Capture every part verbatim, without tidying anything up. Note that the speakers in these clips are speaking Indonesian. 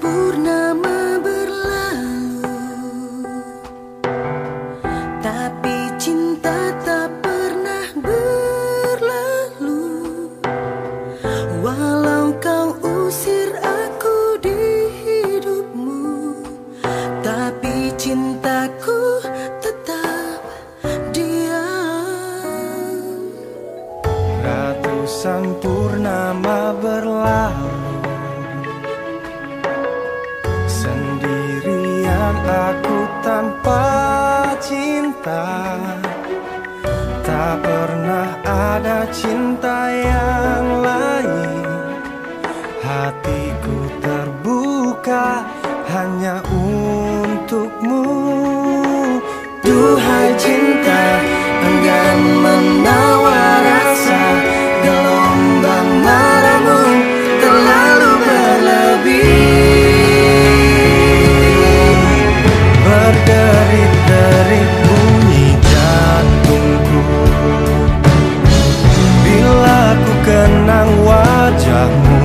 purnama berlalu, tapi cinta tak pernah berlalu. Walau kau usir aku di hidupmu, tapi cintaku tetap diam. Ratusan purnama berlalu, sendirian aku tanpa cinta. Tak pernah ada cinta yang lain. Hatiku terbuka hanya untukmu. Duhai cinta, enggan menawar rasa. Gelombang marahmu terlalu berlebih. Berderit-derit bunyi jantungku bila ku kenang wajahmu.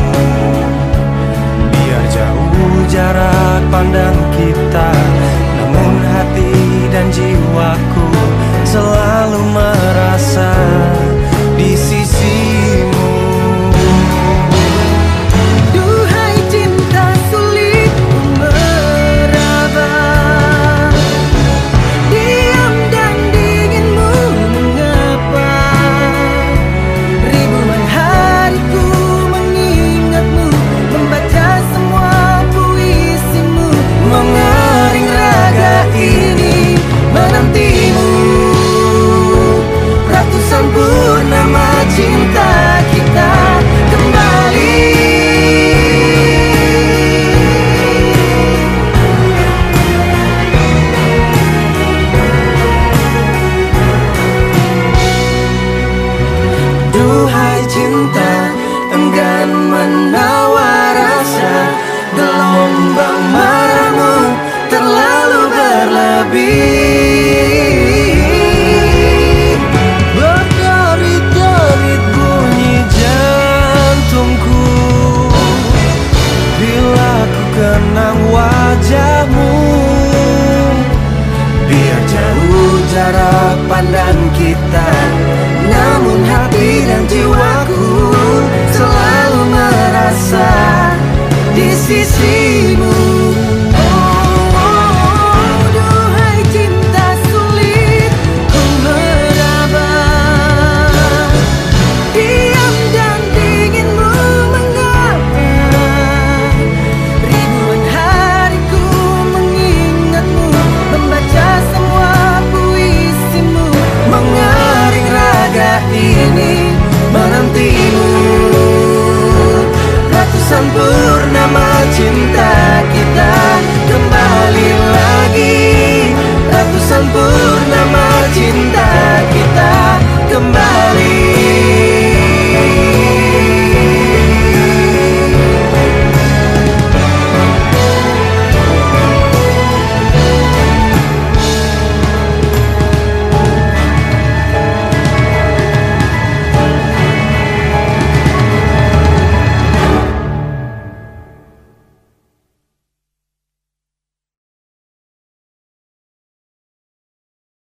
Biar jauh jarak pandang kita, namun hati dan jiwaku selalu merasa di sisimu. Duhai cinta, sulit ku meraba. Diam dan dinginmu mengapa? Ribuan hariku mengingatmu, membaca semua puisimu, mengering raga ini menantimu. Ratusan purnama cinta kita kembali. Duhai cinta, enggan menawar rasa. Gelombang marahmu terlalu berlebih. Berderit-derit bunyi jantungku bila ku kenang wajahmu. Biar jauh jarak pandang kita, namun hati dan jiwaku selalu merasa di sisimu. Oh, duhai cinta, sulit ku meraba. Diam dan dinginmu mengapa? Ribuan hariku mengingatmu, membaca semua puisimu, mengering raga ini menantimu. Ratusan purnama cinta kita kembali lagi. Ratusan purnama